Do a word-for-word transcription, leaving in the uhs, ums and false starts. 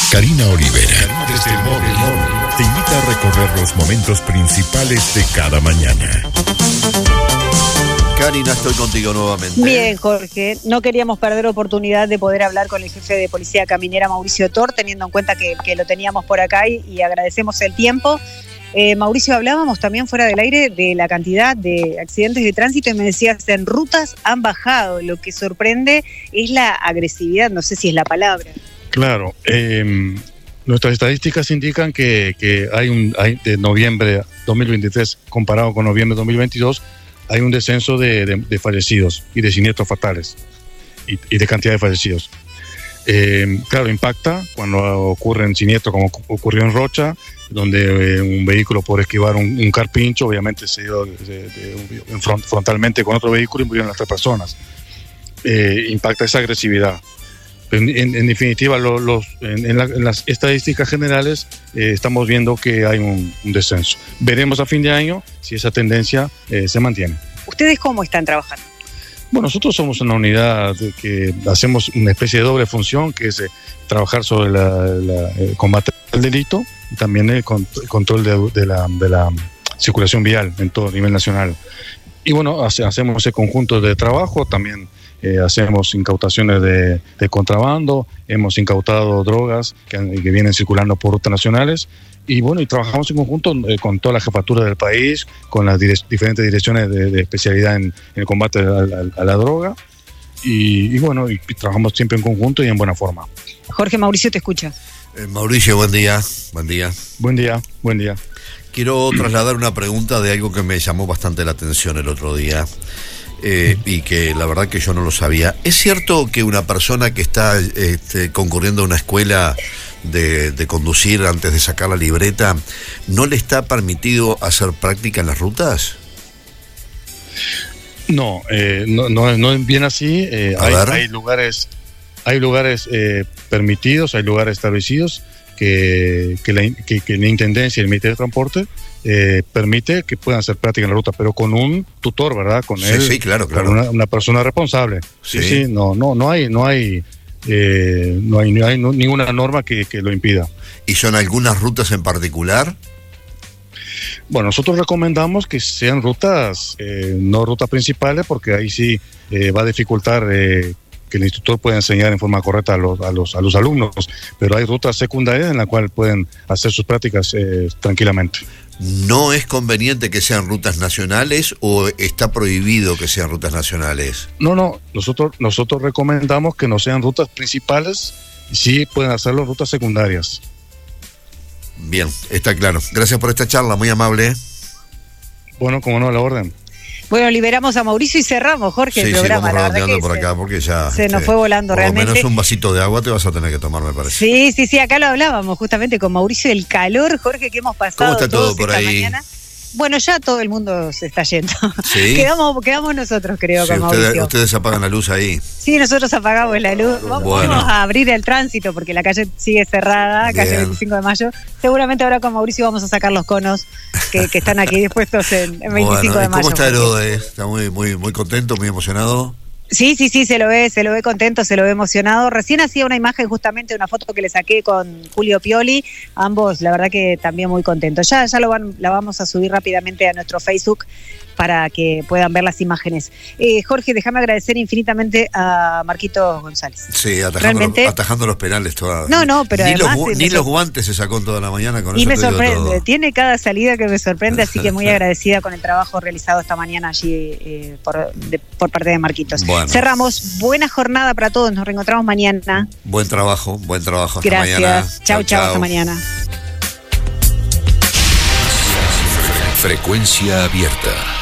Karina Olivera, desde el móvil, te invita a recorrer los momentos principales de cada mañana. Karina, estoy contigo nuevamente. Bien, Jorge. No queríamos perder oportunidad de poder hablar con el jefe de Policía Caminera, Mauricio Tor, teniendo en cuenta que, que lo teníamos por acá y, y agradecemos el tiempo. Eh, Mauricio, hablábamos también fuera del aire de la cantidad de accidentes de tránsito y me decías, en rutas han bajado. Lo que sorprende es la agresividad, no sé si es la palabra. Claro, eh, nuestras estadísticas indican que, que hay un hay de noviembre dos mil veintitrés comparado con noviembre dos mil veintidós, hay un descenso de, de, de fallecidos y de siniestros fatales y, y de cantidad de fallecidos. Eh, claro, impacta cuando ocurren siniestros como ocurrió en Rocha, donde eh, un vehículo por esquivar un, un carpincho, obviamente se dio de, de, de, front, frontalmente con otro vehículo y murieron las tres personas. Eh, impacta esa agresividad. En, en, en definitiva, lo, los, en, en, la, en las estadísticas generales eh, estamos viendo que hay un, un descenso. Veremos a fin de año si esa tendencia eh, se mantiene. ¿Ustedes cómo están trabajando? Bueno, nosotros somos una unidad de que hacemos una especie de doble función, que es eh, trabajar sobre la, la, el combate al delito y también el, con, el control de, de, la, de la circulación vial en todo nivel nacional. Y bueno, hace, hacemos ese conjunto de trabajo, también eh, hacemos incautaciones de, de contrabando, hemos incautado drogas que, que vienen circulando por rutas nacionales. Y bueno, y trabajamos en conjunto eh, con toda la jefatura del país, con las dire- diferentes direcciones de, de especialidad en, en el combate a, a, a la droga. Y, y bueno, y, y trabajamos siempre en conjunto y en buena forma. Jorge, Mauricio te escucha. Eh, Mauricio, buen día. Buen día. Buen día, buen día. Quiero trasladar una pregunta de algo que me llamó bastante la atención el otro día. Eh, y que la verdad que yo no lo sabía. ¿Es cierto que una persona que está este, concurriendo a una escuela de, de conducir antes de sacar la libreta no le está permitido hacer práctica en las rutas? No, eh, no, no, no es bien así. Eh, hay, hay lugares, hay lugares eh, permitidos, hay lugares establecidos que, que, la, que, que la Intendencia y el Ministerio de Transporte Eh, permite que puedan hacer práctica en la ruta, pero con un tutor, ¿verdad? Con sí, él, sí, claro, claro. Con una, una persona responsable. Sí, sí, sí no, no, no hay, no hay, eh, no hay, no hay no, ninguna norma que, que lo impida. ¿Y son algunas rutas en particular? Bueno, nosotros recomendamos que sean rutas, eh, no rutas principales, porque ahí sí eh, va a dificultar eh, que el instructor pueda enseñar en forma correcta a los, a los, a los alumnos, pero hay rutas secundarias en las cuales pueden hacer sus prácticas eh, tranquilamente. ¿No es conveniente que sean rutas nacionales o está prohibido que sean rutas nacionales? No, no, nosotros, nosotros recomendamos que no sean rutas principales, sí pueden hacerlo rutas secundarias. Bien, está claro. Gracias por esta charla, muy amable. Bueno, como no, a la orden. Bueno, liberamos a Mauricio y cerramos, Jorge, sí, el programa. Sí, vamos redondeando por se, acá porque ya... Se este, nos fue volando por realmente. Por lo menos un vasito de agua te vas a tener que tomar, me parece. Sí, sí, sí, acá lo hablábamos justamente con Mauricio, el calor, Jorge, que hemos pasado. ¿Cómo está todo por ahí? Mañana. Bueno, ya todo el mundo se está yendo. ¿Sí? Quedamos, quedamos nosotros, creo, sí, con ustedes, Mauricio. Ustedes apagan la luz ahí. Sí, nosotros apagamos la luz. Vamos, bueno. vamos a abrir el tránsito porque la calle sigue cerrada, Bien. calle veinticinco de mayo. Seguramente ahora con Mauricio vamos a sacar los conos que, que están aquí dispuestos en, en veinticinco bueno, de mayo. ¿Cómo está Herode? ¿Está muy, muy, muy contento, muy emocionado? Sí, sí, sí, se lo ve, se lo ve contento, se lo ve emocionado. Recién hacía una imagen, justamente una foto que le saqué con Julio Pioli, ambos, la verdad que también muy contentos. Ya, ya lo van, la vamos a subir rápidamente a nuestro Facebook para que puedan ver las imágenes. Eh, Jorge, déjame agradecer infinitamente a Marquito González. Sí, atajando, Realmente, los, atajando los penales toda. No, no, pero ni además... Los, ni los guantes se sacó en toda la mañana con y eso. me te digo sorprende, todo. Tiene cada salida que me sorprende, así que muy agradecida con el trabajo realizado esta mañana allí eh, por, de, por parte de Marquitos. Bueno. Cerramos, buena jornada para todos, nos reencontramos mañana. Buen trabajo, buen trabajo. Hasta Gracias. mañana. Chau, chau, hasta mañana. Frecuencia abierta.